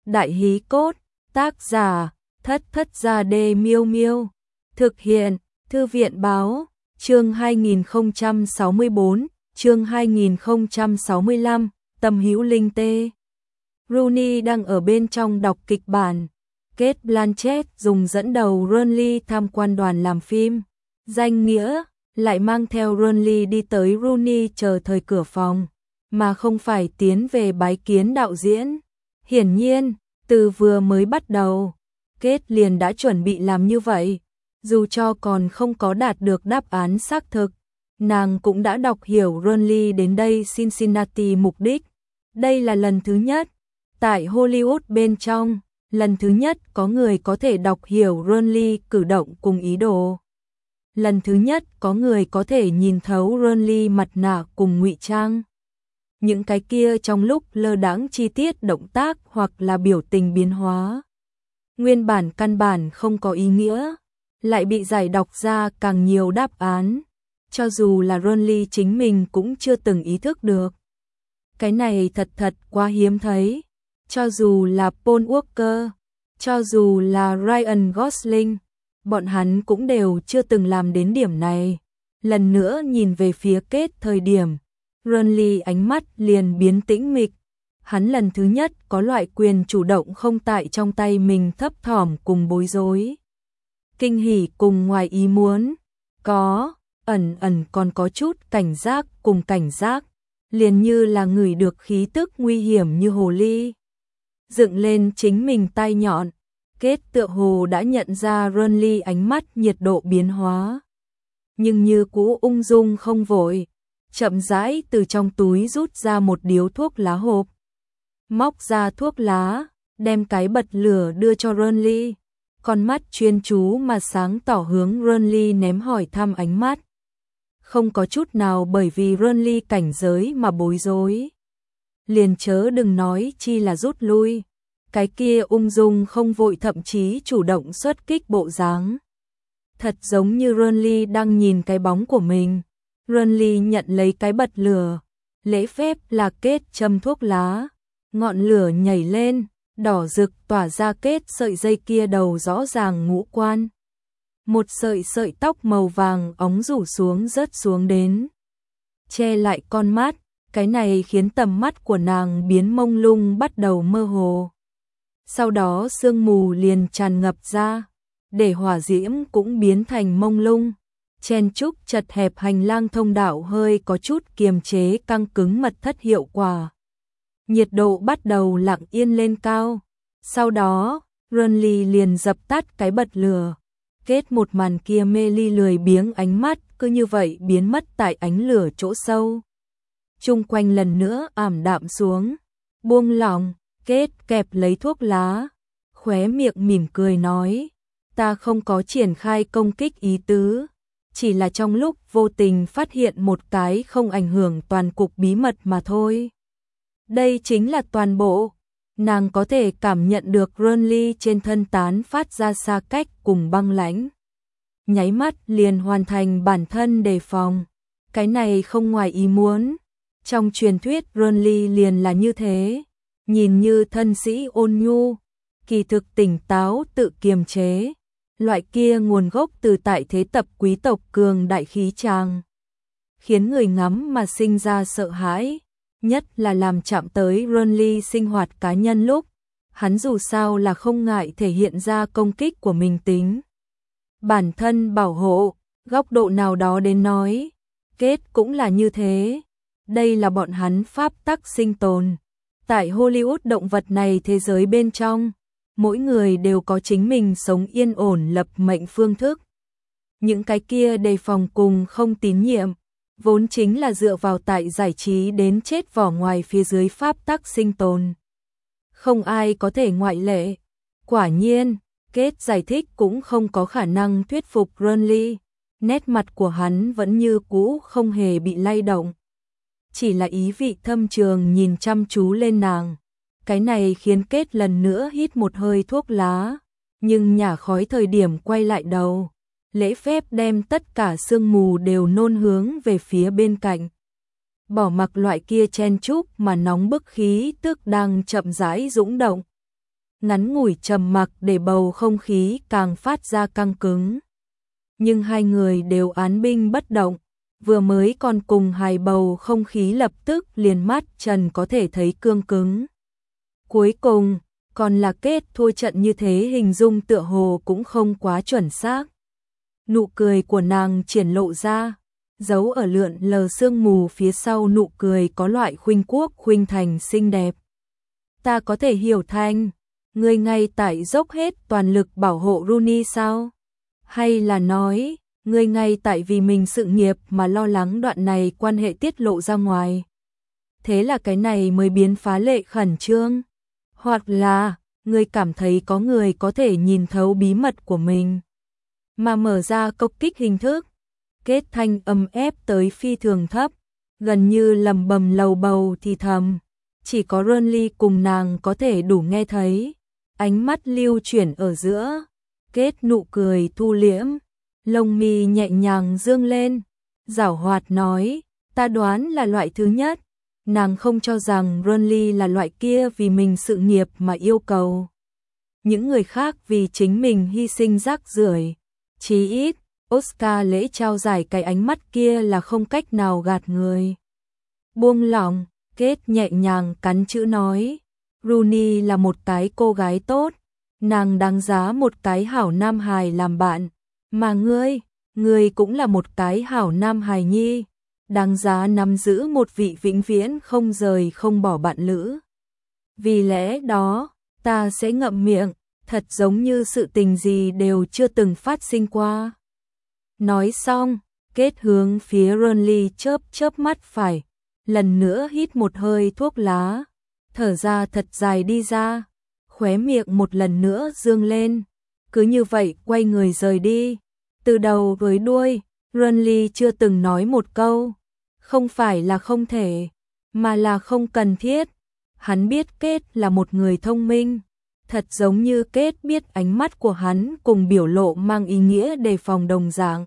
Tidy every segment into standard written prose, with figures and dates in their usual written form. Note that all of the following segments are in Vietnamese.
Đại hí cốt, tác giả, Thất Thất Gia Đê Miêu Miêu. Thực hiện, Thư viện báo, chương 2064, chương 2065, Tâm Hữu Linh Tê. Rooney đang ở bên trong đọc kịch bản. Cate Blanchett dùng dẫn đầu Rooney tham quan đoàn làm phim. Danh nghĩa, lại mang theo Rooney đi tới Rooney chờ thời cửa phòng, mà không phải tiến về bái kiến đạo diễn. Hiển nhiên, từ vừa mới bắt đầu, Cate liền đã chuẩn bị làm như vậy. Dù cho còn không có đạt được đáp án xác thực, nàng cũng đã đọc hiểu Rooney đến đây Cincinnati mục đích. Đây là lần thứ nhất, tại Hollywood bên trong, lần thứ nhất có người có thể đọc hiểu Rooney cử động cùng ý đồ. Lần thứ nhất có người có thể nhìn thấu Rooney mặt nạ cùng ngụy trang. Những cái kia trong lúc lơ đãng chi tiết động tác hoặc là biểu tình biến hóa. Nguyên bản căn bản không có ý nghĩa, lại bị giải đọc ra càng nhiều đáp án, cho dù là Rooney chính mình cũng chưa từng ý thức được. Cái này thật quá hiếm thấy, cho dù là Paul Walker, cho dù là Ryan Gosling, bọn hắn cũng đều chưa từng làm đến điểm này. Lần nữa nhìn về phía Cate thời điểm, Rooney ánh mắt liền biến tĩnh mịch. Hắn lần thứ nhất có loại quyền chủ động không tại trong tay mình thấp thỏm cùng bối rối. Kinh hỉ cùng ngoài ý muốn, có, ẩn còn có chút cảnh giác cùng cảnh giác, liền như là ngửi được khí tức nguy hiểm như hồ ly. Dựng lên chính mình tai nhọn, Cate tựa hồ đã nhận ra Rooney ánh mắt nhiệt độ biến hóa. Nhưng như cũ ung dung không vội, chậm rãi từ trong túi rút ra một điếu thuốc lá hộp. Móc ra thuốc lá, đem cái bật lửa đưa cho Rooney. Con mắt chuyên chú mà sáng tỏ hướng Rooney ném hỏi thăm ánh mắt. Không có chút nào bởi vì Rooney cảnh giới mà bối rối. Liền chớ đừng nói chi là rút lui. Cái kia ung dung không vội thậm chí chủ động xuất kích bộ dáng. Thật giống như Rooney đang nhìn cái bóng của mình. Rooney nhận lấy cái bật lửa. Lễ phép là Cate châm thuốc lá. Ngọn lửa nhảy lên, đỏ rực tỏa ra Cate sợi dây kia đầu rõ ràng ngũ quan. Một sợi tóc màu vàng óng rủ xuống rớt xuống đến, che lại con mắt, cái này khiến tầm mắt của nàng biến mông lung bắt đầu mơ hồ. Sau đó sương mù liền tràn ngập ra, để hỏa diễm cũng biến thành mông lung. Chen chúc chật hẹp hành lang thông đạo hơi có chút kiềm chế căng cứng mật thất hiệu quả. Nhiệt độ bắt đầu lặng yên lên cao. Sau đó, Rooney liền dập tắt cái bật lửa. Kết một màn kia mê ly lười biếng ánh mắt cứ như vậy biến mất tại ánh lửa chỗ sâu. Chung quanh lần nữa ảm đạm xuống. Buông lỏng, Kết kẹp lấy thuốc lá. Khóe miệng mỉm cười nói. Ta không có triển khai công kích ý tứ. Chỉ là trong lúc vô tình phát hiện một cái không ảnh hưởng toàn cục bí mật mà thôi. Đây chính là toàn bộ. Nàng có thể cảm nhận được Rooney trên thân tán phát ra xa cách cùng băng lãnh. Nháy mắt liền hoàn thành bản thân đề phòng. Cái này không ngoài ý muốn. Trong truyền thuyết Rooney liền là như thế. Nhìn như thân sĩ ôn nhu, kỳ thực tỉnh táo tự kiềm chế. Loại kia nguồn gốc từ tại thế tập quý tộc cường đại khí tràng. Khiến người ngắm mà sinh ra sợ hãi. Nhất là làm chạm tới Rooney sinh hoạt cá nhân lúc, hắn dù sao là không ngại thể hiện ra công kích của mình tính. Bản thân bảo hộ, góc độ nào đó đến nói, Cate cũng là như thế. Đây là bọn hắn pháp tắc sinh tồn. Tại Hollywood động vật này thế giới bên trong, mỗi người đều có chính mình sống yên ổn lập mệnh phương thức. Những cái kia đề phòng cùng không tín nhiệm, vốn chính là dựa vào tại giải trí đến chết vỏ ngoài phía dưới pháp tắc sinh tồn. Không ai có thể ngoại lệ. Quả nhiên, Cate giải thích cũng không có khả năng thuyết phục Rooney. Nét mặt của hắn vẫn như cũ không hề bị lay động. Chỉ là ý vị thâm trường nhìn chăm chú lên nàng. Cái này khiến Cate lần nữa hít một hơi thuốc lá. Nhưng nhả khói thời điểm quay lại đầu. Lễ phép đem tất cả sương mù đều nôn hướng về phía bên cạnh. Bỏ mặc loại kia chen chúc mà nóng bức khí tức đang chậm rãi dũng động. ngắn ngủi trầm mặc để bầu không khí càng phát ra căng cứng. Nhưng hai người đều án binh bất động, vừa mới còn cùng hài bầu không khí lập tức liền mắt trần có thể thấy cương cứng. Cuối cùng, còn là kết thua trận như thế, hình dung tựa hồ cũng không quá chuẩn xác. Nụ cười của nàng triển lộ ra, giấu ở lượn lờ sương mù phía sau nụ cười có loại khuynh quốc khuynh thành xinh đẹp. Ta có thể hiểu thành, ngươi ngay tại dốc hết toàn lực bảo hộ Rooney sao? Hay là nói, ngươi ngay tại vì mình sự nghiệp mà lo lắng đoạn này quan hệ tiết lộ ra ngoài? Thế là cái này mới biến phá lệ khẩn trương. Hoặc là, ngươi cảm thấy có người có thể nhìn thấu bí mật của mình, mà mở ra công kích hình thức. Kết thanh âm ép tới phi thường thấp, gần như lầm bầm lầu bầu thì thầm. Chỉ có Renly cùng nàng có thể đủ nghe thấy. Ánh mắt lưu chuyển ở giữa, Kết nụ cười thu liễm, lông mi nhẹ nhàng dương lên, giảo hoạt nói, ta đoán là loại thứ nhất. Nàng không cho rằng Renly là loại kia vì mình sự nghiệp mà yêu cầu những người khác vì chính mình hy sinh rác rưởi. Chí ít, Oscar lễ trao giải cái ánh mắt kia là không cách nào gạt người. Buông lỏng, Kết nhẹ nhàng cắn chữ nói, Rooney là một cái cô gái tốt, nàng đáng giá một cái hảo nam hài làm bạn, mà ngươi cũng là một cái hảo nam hài nhi, đáng giá nắm giữ một vị vĩnh viễn không rời không bỏ bạn lữ. Vì lẽ đó, ta sẽ ngậm miệng, thật giống như sự tình gì đều chưa từng phát sinh qua. Nói xong, Kết hướng phía Renly chớp chớp mắt phải, lần nữa hít một hơi thuốc lá, thở ra thật dài đi ra, khóe miệng một lần nữa dương lên, cứ như vậy quay người rời đi. Từ đầu với đuôi, Renly chưa từng nói một câu, không phải là không thể, mà là không cần thiết. Hắn biết Kết là một người thông minh, thật giống như Kết biết ánh mắt của hắn cùng biểu lộ mang ý nghĩa đề phòng đồng dạng.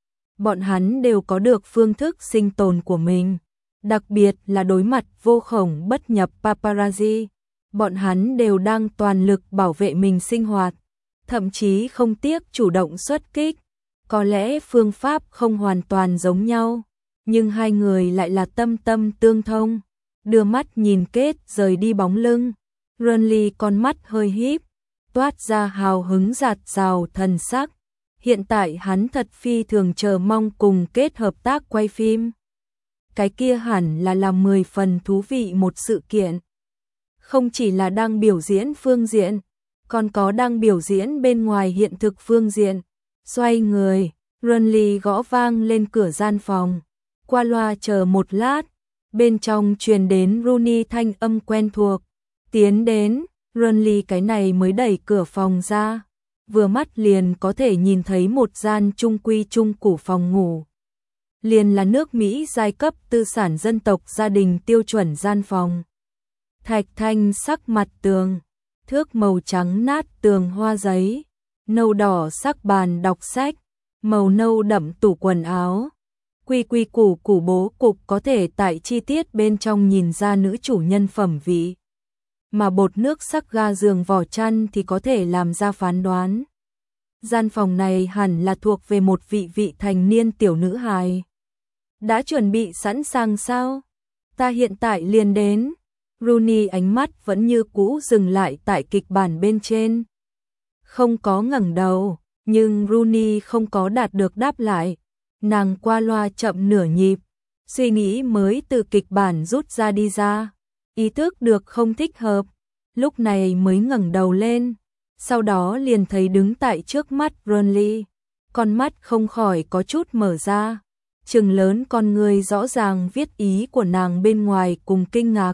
Bọn hắn đều có được phương thức sinh tồn của mình, đặc biệt là đối mặt vô khổng bất nhập paparazzi. Bọn hắn đều đang toàn lực bảo vệ mình sinh hoạt, thậm chí không tiếc chủ động xuất kích. Có lẽ phương pháp không hoàn toàn giống nhau, nhưng hai người lại là tâm tâm tương thông. Đưa mắt nhìn Kết rời đi bóng lưng, Renly con mắt hơi híp, toát ra hào hứng dạt dào thần sắc. Hiện tại hắn thật phi thường chờ mong cùng Kết hợp tác quay phim. Cái kia hẳn là làm 10 phần thú vị một sự kiện. Không chỉ là đang biểu diễn phương diện, còn có đang biểu diễn bên ngoài hiện thực phương diện. Xoay người, Renly gõ vang lên cửa gian phòng. Qua loa chờ một lát, bên trong truyền đến Rooney thanh âm quen thuộc. Tiến đến, Renly cái này mới đẩy cửa phòng ra. Vừa mắt liền có thể nhìn thấy một gian trung quy trung củ phòng ngủ. Liền là nước Mỹ giai cấp tư sản dân tộc gia đình tiêu chuẩn gian phòng. Thạch thanh sắc mặt tường, thước màu trắng nát tường hoa giấy, nâu đỏ sắc bàn đọc sách, màu nâu đậm tủ quần áo. Quy quy củ củ bố cục có thể tại chi tiết bên trong nhìn ra nữ chủ nhân phẩm vị. Mà bột nước sắc ga giường vỏ chăn thì có thể làm ra phán đoán. Gian phòng này hẳn là thuộc về một vị thành niên tiểu nữ hài. Đã chuẩn bị sẵn sàng sao? Ta hiện tại liền đến. Rooney ánh mắt vẫn như cũ dừng lại tại kịch bản bên trên. Không có ngẩng đầu, nhưng Rooney không có đạt được đáp lại. Nàng qua loa chậm nửa nhịp, suy nghĩ mới từ kịch bản rút ra đi ra. Ý thức được không thích hợp, lúc này mới ngẩng đầu lên. Sau đó liền thấy đứng tại trước mắt Renly. Con mắt không khỏi có chút mở ra. Trừng lớn con người rõ ràng viết ý của nàng bên ngoài cùng kinh ngạc.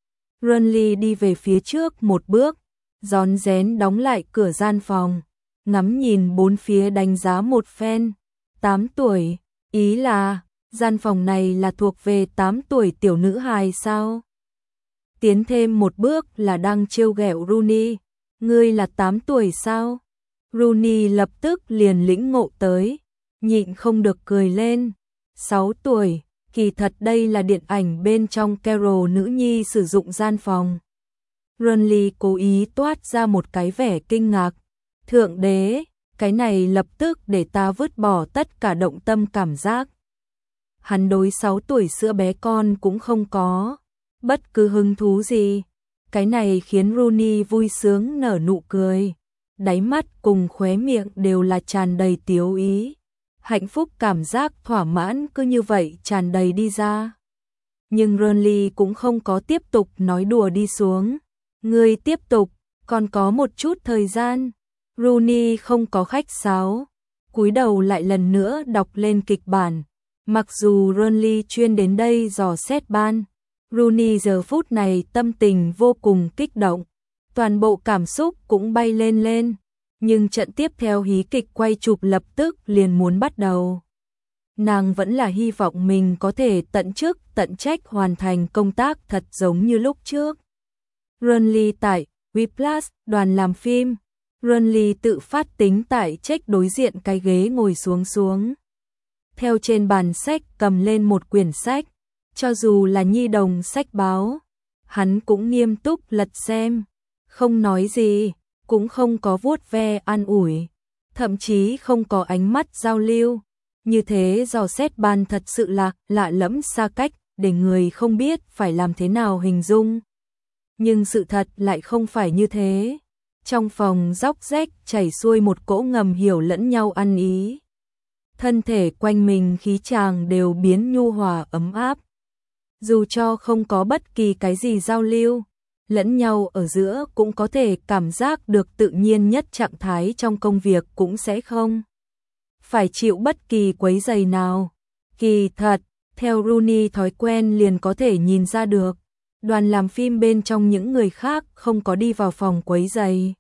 Renly đi về phía trước một bước, rón rén đóng lại cửa gian phòng, ngắm nhìn bốn phía đánh giá một phen. 8 tuổi, ý là, gian phòng này là thuộc về 8 tuổi tiểu nữ hài sao? Tiến thêm một bước là đang trêu ghẹo Rooney, ngươi là 8 tuổi sao? Rooney lập tức liền lĩnh ngộ tới, nhịn không được cười lên. 6 tuổi, kỳ thật đây là điện ảnh bên trong Carol nữ nhi sử dụng gian phòng. Renly cố ý toát ra một cái vẻ kinh ngạc. Thượng đế, cái này lập tức để ta vứt bỏ tất cả động tâm cảm giác. Hắn đối 6 tuổi sữa bé con cũng không có bất cứ hứng thú gì. Cái này khiến Rooney vui sướng nở nụ cười. Đáy mắt cùng khóe miệng đều là tràn đầy tiếu ý. Hạnh phúc cảm giác thỏa mãn cứ như vậy tràn đầy đi ra. Nhưng Renly cũng không có tiếp tục nói đùa đi xuống. Ngươi tiếp tục, còn có một chút thời gian. Rooney không có khách sáo, cúi đầu lại lần nữa đọc lên kịch bản. Mặc dù Renly chuyên đến đây dò xét ban, Rooney giờ phút này tâm tình vô cùng kích động, toàn bộ cảm xúc cũng bay lên lên, nhưng trận tiếp theo hí kịch quay chụp lập tức liền muốn bắt đầu. Nàng vẫn là hy vọng mình có thể tận chức tận trách hoàn thành công tác thật giống như lúc trước. Renly tại Whiplash đoàn làm phim, Renly tự phát tính tại trách đối diện cái ghế ngồi xuống. Theo trên bàn sách cầm lên một quyển sách, cho dù là nhi đồng sách báo, hắn cũng nghiêm túc lật xem, không nói gì, cũng không có vuốt ve an ủi, thậm chí không có ánh mắt giao lưu. Như thế dò xét ban thật sự là lạ lẫm xa cách, để người không biết phải làm thế nào hình dung. Nhưng sự thật lại không phải như thế. Trong phòng róc rách chảy xuôi một cỗ ngầm hiểu lẫn nhau ăn ý. Thân thể quanh mình khí chàng đều biến nhu hòa ấm áp. Dù cho không có bất kỳ cái gì giao lưu, lẫn nhau ở giữa cũng có thể cảm giác được tự nhiên nhất trạng thái trong công việc cũng sẽ không phải chịu bất kỳ quấy rầy nào. Kỳ thật, theo Rooney thói quen liền có thể nhìn ra được, đoàn làm phim bên trong những người khác không có đi vào phòng quấy rầy,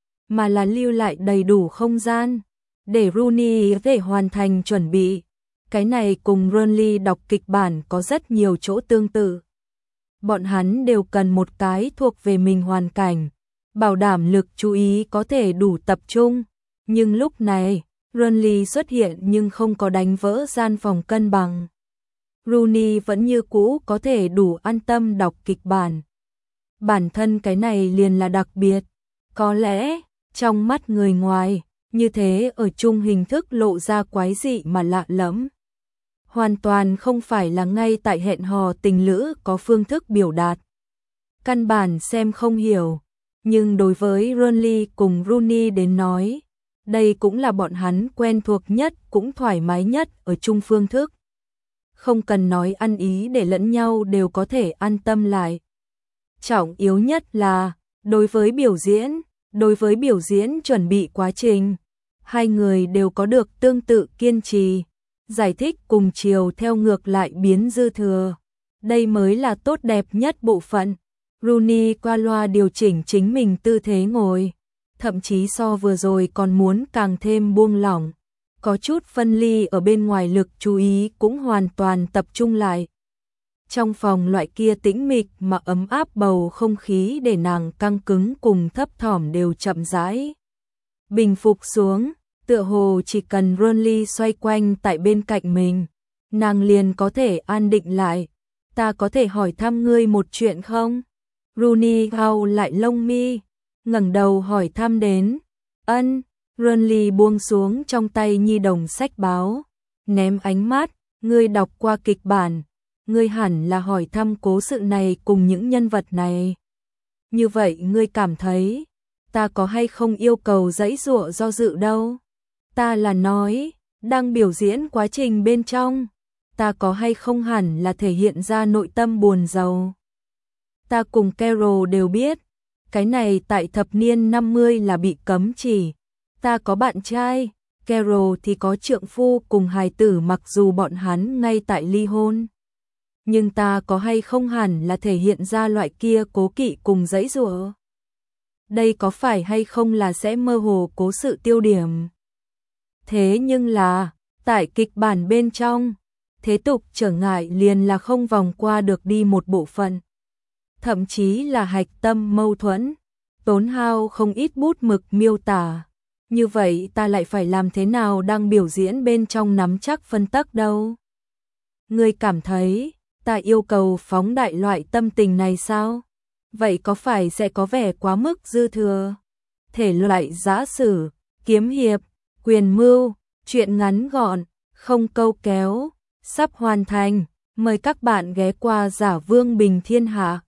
mà là lưu lại đầy đủ không gian để Rooney có thể hoàn thành chuẩn bị. Cái này cùng Renly đọc kịch bản có rất nhiều chỗ tương tự. Bọn hắn đều cần một cái thuộc về mình hoàn cảnh, bảo đảm lực chú ý có thể đủ tập trung. Nhưng lúc này, Renly xuất hiện nhưng không có đánh vỡ gian phòng cân bằng. Rooney vẫn như cũ có thể đủ an tâm đọc kịch bản. Bản thân cái này liền là đặc biệt. Có lẽ, trong mắt người ngoài, như thế ở chung hình thức lộ ra quái dị mà lạ lẫm. Hoàn toàn không phải là ngay tại hẹn hò tình lữ có phương thức biểu đạt. Căn bản xem không hiểu, nhưng đối với Renly cùng Rooney đến nói, đây cũng là bọn hắn quen thuộc nhất cũng thoải mái nhất ở chung phương thức. Không cần nói ăn ý để lẫn nhau đều có thể an tâm lại. Trọng yếu nhất là, đối với biểu diễn chuẩn bị quá trình, hai người đều có được tương tự kiên trì, giải thích cùng chiều theo ngược lại biến dư thừa. Đây mới là tốt đẹp nhất bộ phận. Rooney qua loa điều chỉnh chính mình tư thế ngồi, thậm chí so vừa rồi còn muốn càng thêm buông lỏng. Có chút phân ly ở bên ngoài lực chú ý cũng hoàn toàn tập trung lại. Trong phòng loại kia tĩnh mịch mà ấm áp bầu không khí để nàng căng cứng cùng thấp thỏm đều chậm rãi bình phục xuống, tựa hồ chỉ cần Renly xoay quanh tại bên cạnh mình, nàng liền có thể an định lại. Ta có thể hỏi thăm ngươi một chuyện không? Rooney gau lại lông mi, ngẩng đầu hỏi thăm đến. Ân. Renly buông xuống trong tay nhi đồng sách báo, ném ánh mắt, ngươi đọc qua kịch bản, ngươi hẳn là hỏi thăm cố sự này cùng những nhân vật này. Như vậy ngươi cảm thấy, ta có hay không yêu cầu giãy giụa do dự đâu? Ta là nói, đang biểu diễn quá trình bên trong, ta có hay không hẳn là thể hiện ra nội tâm buồn rầu. Ta cùng Carol đều biết, cái này tại thập niên 50 là bị cấm chỉ. Ta có bạn trai, Carol thì có trượng phu cùng hài tử mặc dù bọn hắn ngay tại ly hôn. Nhưng ta có hay không hẳn là thể hiện ra loại kia cố kỵ cùng giãy giụa. Đây có phải hay không là sẽ mơ hồ cố sự tiêu điểm. Thế nhưng là, tại kịch bản bên trong, thế tục trở ngại liền là không vòng qua được đi một bộ phận. Thậm chí là hạch tâm mâu thuẫn, tốn hao không ít bút mực miêu tả. Như vậy ta lại phải làm thế nào đang biểu diễn bên trong nắm chắc phân tắc đâu? Ngươi cảm thấy, ta yêu cầu phóng đại loại tâm tình này sao? vậy có phải sẽ có vẻ quá mức dư thừa? Thể loại giã sử, kiếm hiệp, quyền mưu, truyện ngắn gọn, không câu kéo, sắp hoàn thành. Mời các bạn ghé qua Giả Vương Bình Thiên Hạ.